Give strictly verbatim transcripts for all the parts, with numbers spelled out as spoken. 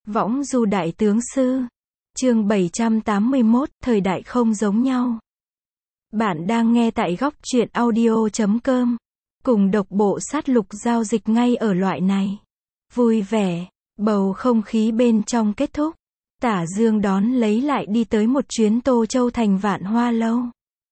Võng du đại tướng sư. Chương bảy trăm tám mươi mốt, thời đại không giống nhau. Bạn đang nghe tại góc truyện audio chấm com. Cùng độc bộ sát lục giao dịch ngay ở loại này. Vui vẻ, bầu không khí bên trong kết thúc. Tả Dương đón lấy lại đi tới một chuyến Tô Châu thành Vạn Hoa Lâu.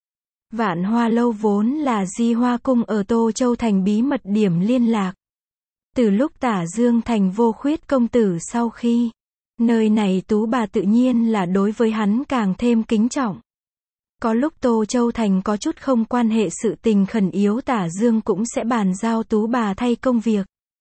Vạn Hoa Lâu vốn là Di Hoa Cung ở Tô Châu thành bí mật điểm liên lạc. Từ lúc Tả Dương thành vô khuyết công tử sau khi, nơi này tú bà tự nhiên là đối với hắn càng thêm kính trọng. Có lúc Tô Châu thành có chút không quan hệ sự tình khẩn yếu Tả Dương cũng sẽ bàn giao tú bà thay công việc.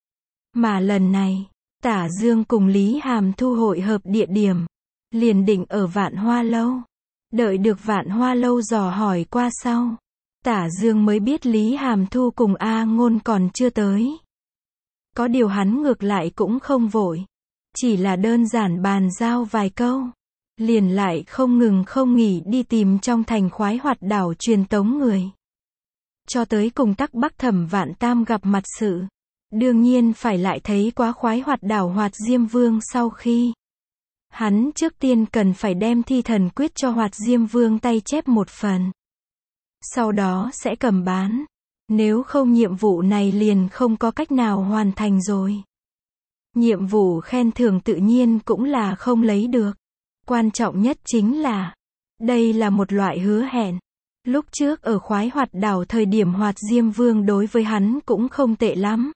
Mà lần này, Tả Dương cùng Lý Hàm Thu hội hợp địa điểm, liền định ở Vạn Hoa Lâu. Đợi được Vạn Hoa Lâu dò hỏi qua sau, Tả Dương mới biết Lý Hàm Thu cùng A Ngôn còn chưa tới. Có điều hắn ngược lại cũng không vội, chỉ là đơn giản bàn giao vài câu, liền lại không ngừng không nghỉ đi tìm trong thành Khoái Hoạt đảo truyền tống người. Cho tới cùng Tắc Bắc Thẩm Vạn Tam gặp mặt sự, đương nhiên phải lại thấy quá Khoái Hoạt đảo Hoạt Diêm Vương sau khi. Hắn trước tiên cần phải đem thi thần quyết cho Hoạt Diêm Vương tay chép một phần. Sau đó sẽ cầm bán. Nếu không nhiệm vụ này liền không có cách nào hoàn thành rồi. Nhiệm vụ khen thưởng tự nhiên cũng là không lấy được. Quan trọng nhất chính là, đây là một loại hứa hẹn. Lúc trước ở Khoái Hoạt đảo thời điểm Hoạt Diêm Vương đối với hắn cũng không tệ lắm.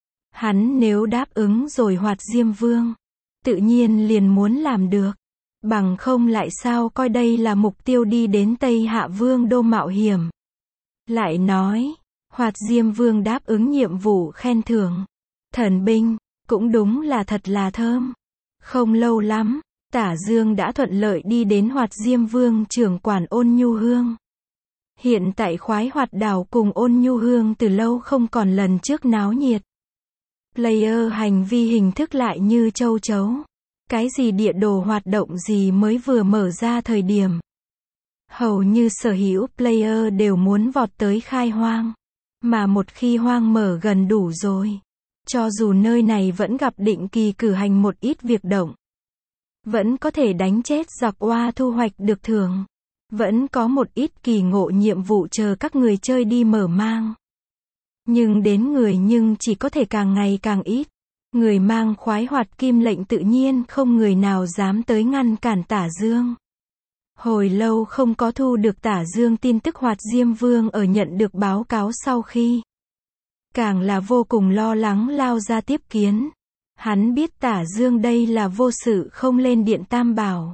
Hắn nếu đáp ứng rồi Hoạt Diêm Vương, tự nhiên liền muốn làm được. Bằng không lại sao coi đây là mục tiêu đi đến Tây Hạ Vương đô mạo hiểm. Lại nói, Hoạt Diêm Vương đáp ứng nhiệm vụ khen thưởng thần binh, cũng đúng là thật là thơm. Không lâu lắm, Tả Dương đã thuận lợi đi đến Hoạt Diêm Vương trưởng quản Ôn Nhu Hương. Hiện tại Khoái Hoạt đảo cùng Ôn Nhu Hương từ lâu không còn lần trước náo nhiệt. Player hành vi hình thức lại như châu chấu. Cái gì địa đồ hoạt động gì mới vừa mở ra thời điểm, hầu như sở hữu player đều muốn vọt tới khai hoang. Mà một khi hoang mở gần đủ rồi, cho dù nơi này vẫn gặp định kỳ cử hành một ít việc động, vẫn có thể đánh chết giặc oa thu hoạch được thưởng, vẫn có một ít kỳ ngộ nhiệm vụ chờ các người chơi đi mở mang. Nhưng đến người nhưng chỉ có thể càng ngày càng ít. Người mang Khoái Hoạt kim lệnh tự nhiên không người nào dám tới ngăn cản Tả Dương. Hồi lâu không có thu được Tả Dương tin tức Hoạt Diêm Vương ở nhận được báo cáo sau khi, càng là vô cùng lo lắng lao ra tiếp kiến. Hắn biết Tả Dương đây là vô sự không lên điện Tam Bảo.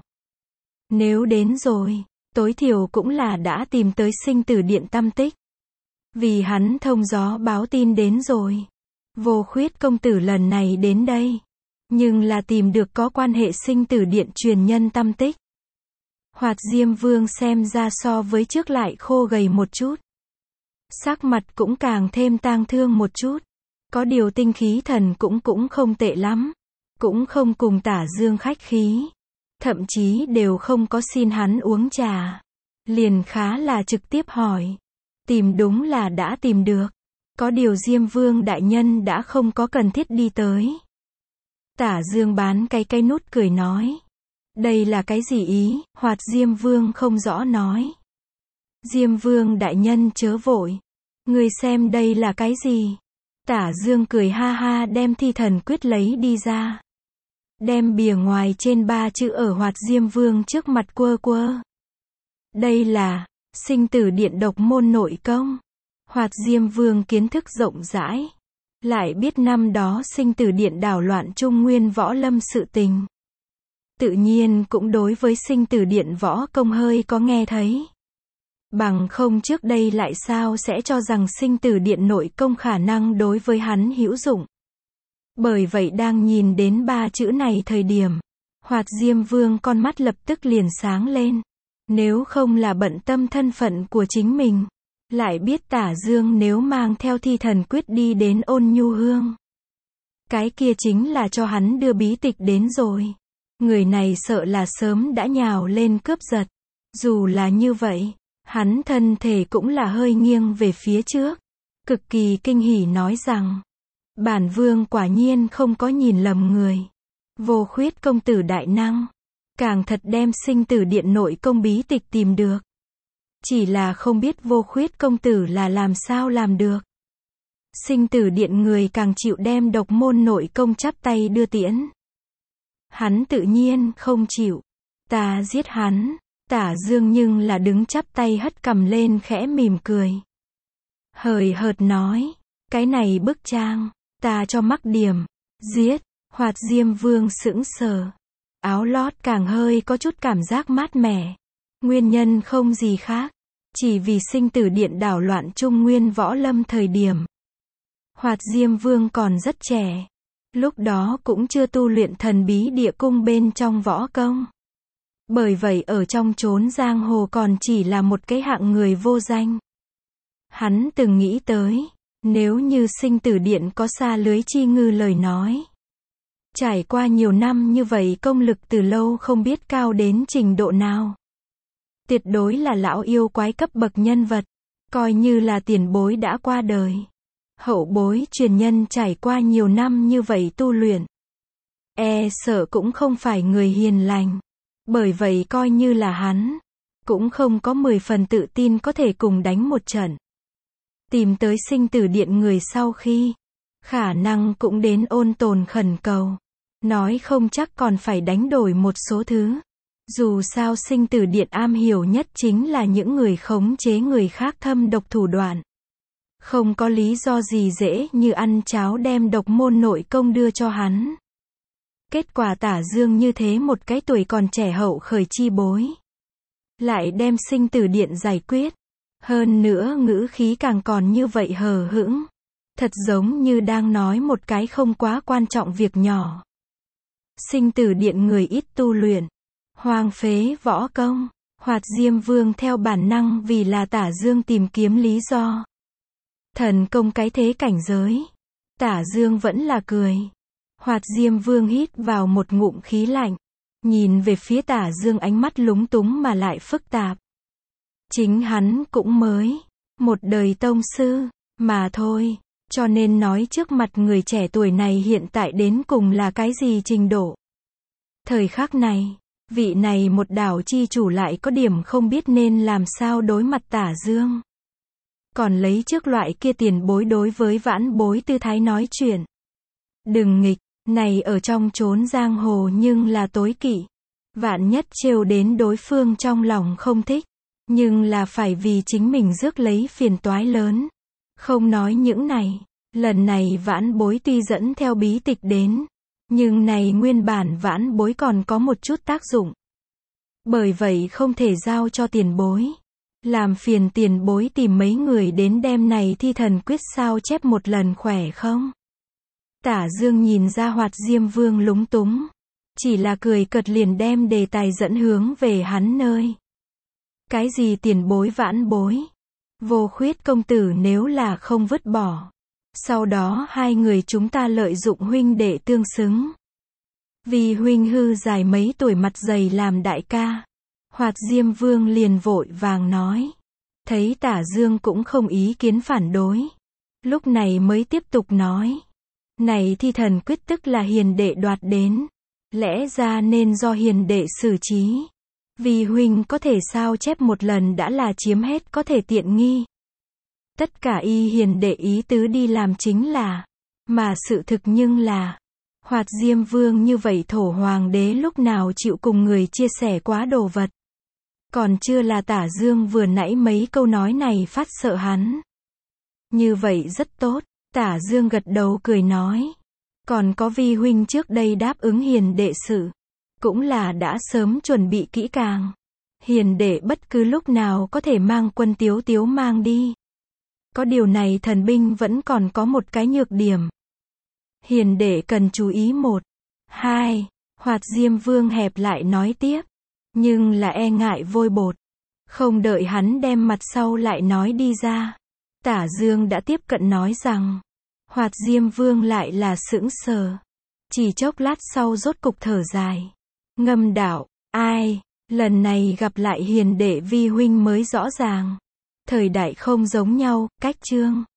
Nếu đến rồi, tối thiểu cũng là đã tìm tới sinh tử điện Tam Tích. Vì hắn thông gió báo tin đến rồi. Vô khuyết công tử lần này đến đây, nhưng là tìm được có quan hệ sinh tử điện truyền nhân Tam Tích. Hoạt Diêm Vương xem ra so với trước lại khô gầy một chút. Sắc mặt cũng càng thêm tang thương một chút. Có điều tinh khí thần cũng cũng không tệ lắm. Cũng không cùng Tả Dương khách khí. Thậm chí đều không có xin hắn uống trà. Liền khá là trực tiếp hỏi. Tìm đúng là đã tìm được. Có điều Diêm Vương đại nhân đã không có cần thiết đi tới. Tả Dương bán cái cây nút cười nói. Đây là cái gì ý? Hoạt Diêm Vương không rõ nói. Diêm Vương đại nhân chớ vội. Người xem đây là cái gì? Tả Dương cười ha ha đem thi thần quyết lấy đi ra. Đem bìa ngoài trên ba chữ ở Hoạt Diêm Vương trước mặt quơ quơ. Đây là sinh tử điện độc môn nội công. Hoạt Diêm Vương kiến thức rộng rãi, lại biết năm đó sinh tử điện đảo loạn Trung Nguyên võ lâm sự tình. Tự nhiên cũng đối với sinh tử điện võ công hơi có nghe thấy. Bằng không trước đây lại sao sẽ cho rằng sinh tử điện nội công khả năng đối với hắn hữu dụng. Bởi vậy đang nhìn đến ba chữ này thời điểm, Hoạt Diêm Vương con mắt lập tức liền sáng lên. Nếu không là bận tâm thân phận của chính mình, lại biết Tả Dương nếu mang theo thi thần quyết đi đến Ôn Nhu Hương, cái kia chính là cho hắn đưa bí tịch đến rồi. Người này sợ là sớm đã nhào lên cướp giật. Dù là như vậy, hắn thân thể cũng là hơi nghiêng về phía trước, cực kỳ kinh hỉ nói rằng, bản vương quả nhiên không có nhìn lầm người. Vô Khuyết công tử đại năng. Càng thật đem sinh tử điện nội công bí tịch tìm được. Chỉ là không biết Vô Khuyết công tử là làm sao làm được. Sinh tử điện người càng chịu đem độc môn nội công chắp tay đưa tiễn. Hắn tự nhiên không chịu. Ta giết hắn. Tả Dương nhưng là đứng chắp tay hất cằm lên khẽ mỉm cười. Hời hợt nói. Cái này bức trang. Ta cho mắc điểm. Giết. Hoạt Diêm Vương sững sờ. Áo lót càng hơi có chút cảm giác mát mẻ. Nguyên nhân không gì khác. Chỉ vì sinh tử điện đảo loạn Trung Nguyên võ lâm thời điểm. Hoạt Diêm Vương còn rất trẻ. Lúc đó cũng chưa tu luyện thần bí địa cung bên trong võ công. Bởi vậy ở trong chốn giang hồ còn chỉ là một cái hạng người vô danh. Hắn từng nghĩ tới, nếu như sinh tử điện có xa lưới chi ngư lời nói. Trải qua nhiều năm như vậy công lực từ lâu không biết cao đến trình độ nào. Tuyệt đối là lão yêu quái cấp bậc nhân vật, coi như là tiền bối đã qua đời. Hậu bối truyền nhân trải qua nhiều năm như vậy tu luyện. E sợ cũng không phải người hiền lành. Bởi vậy coi như là hắn, cũng không có mười phần tự tin có thể cùng đánh một trận. Tìm tới sinh tử điện người sau khi, khả năng cũng đến ôn tồn khẩn cầu. Nói không chắc còn phải đánh đổi một số thứ. Dù sao sinh tử điện am hiểu nhất chính là những người khống chế người khác thâm độc thủ đoạn. Không có lý do gì dễ như ăn cháo đem độc môn nội công đưa cho hắn. Kết quả Tả Dương như thế một cái tuổi còn trẻ hậu khởi chi bối. Lại đem sinh tử điện giải quyết. Hơn nữa ngữ khí càng còn như vậy hờ hững. Thật giống như đang nói một cái không quá quan trọng việc nhỏ. Sinh tử điện người ít tu luyện. Hoang phế võ công. Hoạt Diêm Vương theo bản năng vì là Tả Dương tìm kiếm lý do. Thần công cái thế cảnh giới. Tả Dương vẫn là cười. Hoạt Diêm Vương hít vào một ngụm khí lạnh. Nhìn về phía Tả Dương ánh mắt lúng túng mà lại phức tạp. Chính hắn cũng mới. Một đời tông sư. Mà thôi. Cho nên nói trước mặt người trẻ tuổi này hiện tại đến cùng là cái gì trình độ. Thời khắc này. Vị này một đảo chi chủ lại có điểm không biết nên làm sao đối mặt Tả Dương. Còn lấy trước loại kia tiền bối đối với vãn bối tư thái nói chuyện. Đừng nghịch, này ở trong chốn giang hồ nhưng là tối kỵ. Vạn nhất trêu đến đối phương trong lòng không thích. Nhưng là phải vì chính mình rước lấy phiền toái lớn. Không nói những này. Lần này vãn bối tuy dẫn theo bí tịch đến. Nhưng này nguyên bản vãn bối còn có một chút tác dụng. Bởi vậy không thể giao cho tiền bối. Làm phiền tiền bối tìm mấy người đến đem này thi thần quyết sao chép một lần khỏe không? Tả Dương nhìn ra Hoạt Diêm Vương lúng túng. Chỉ là cười cợt liền đem đề tài dẫn hướng về hắn nơi. Cái gì tiền bối vãn bối? Vô Khuyết công tử nếu là không vứt bỏ. Sau đó hai người chúng ta lợi dụng huynh đệ tương xứng. Vì huynh hư dài mấy tuổi mặt dày làm đại ca. Hoạt Diêm Vương liền vội vàng nói. Thấy Tả Dương cũng không ý kiến phản đối. Lúc này mới tiếp tục nói. Này thi thần quyết tức là hiền đệ đoạt đến. Lẽ ra nên do hiền đệ xử trí. Vì huynh có thể sao chép một lần đã là chiếm hết có thể tiện nghi. Tất cả y hiền đệ ý tứ đi làm chính là. Mà sự thực nhưng là. Hoạt Diêm Vương như vậy thổ hoàng đế lúc nào chịu cùng người chia sẻ quá đồ vật. Còn chưa là Tả Dương vừa nãy mấy câu nói này phát sợ hắn. Như vậy rất tốt. Tả Dương gật đầu cười nói. Còn có vi huynh trước đây đáp ứng hiền đệ sự. Cũng là đã sớm chuẩn bị kỹ càng. Hiền đệ bất cứ lúc nào có thể mang quân tiếu tiếu mang đi. Có điều này thần binh vẫn còn có một cái nhược điểm. Hiền đệ cần chú ý một. Hai. Hoạt Diêm Vương hẹp lại nói tiếp. Nhưng là e ngại vôi bột. Không đợi hắn đem mặt sau lại nói đi ra. Tả Dương đã tiếp cận nói rằng. Hoạt Diêm Vương lại là sững sờ. Chỉ chốc lát sau rốt cục thở dài. Ngâm đạo, ai, lần này gặp lại hiền đệ vi huynh mới rõ ràng. Thời đại không giống nhau, cách chương.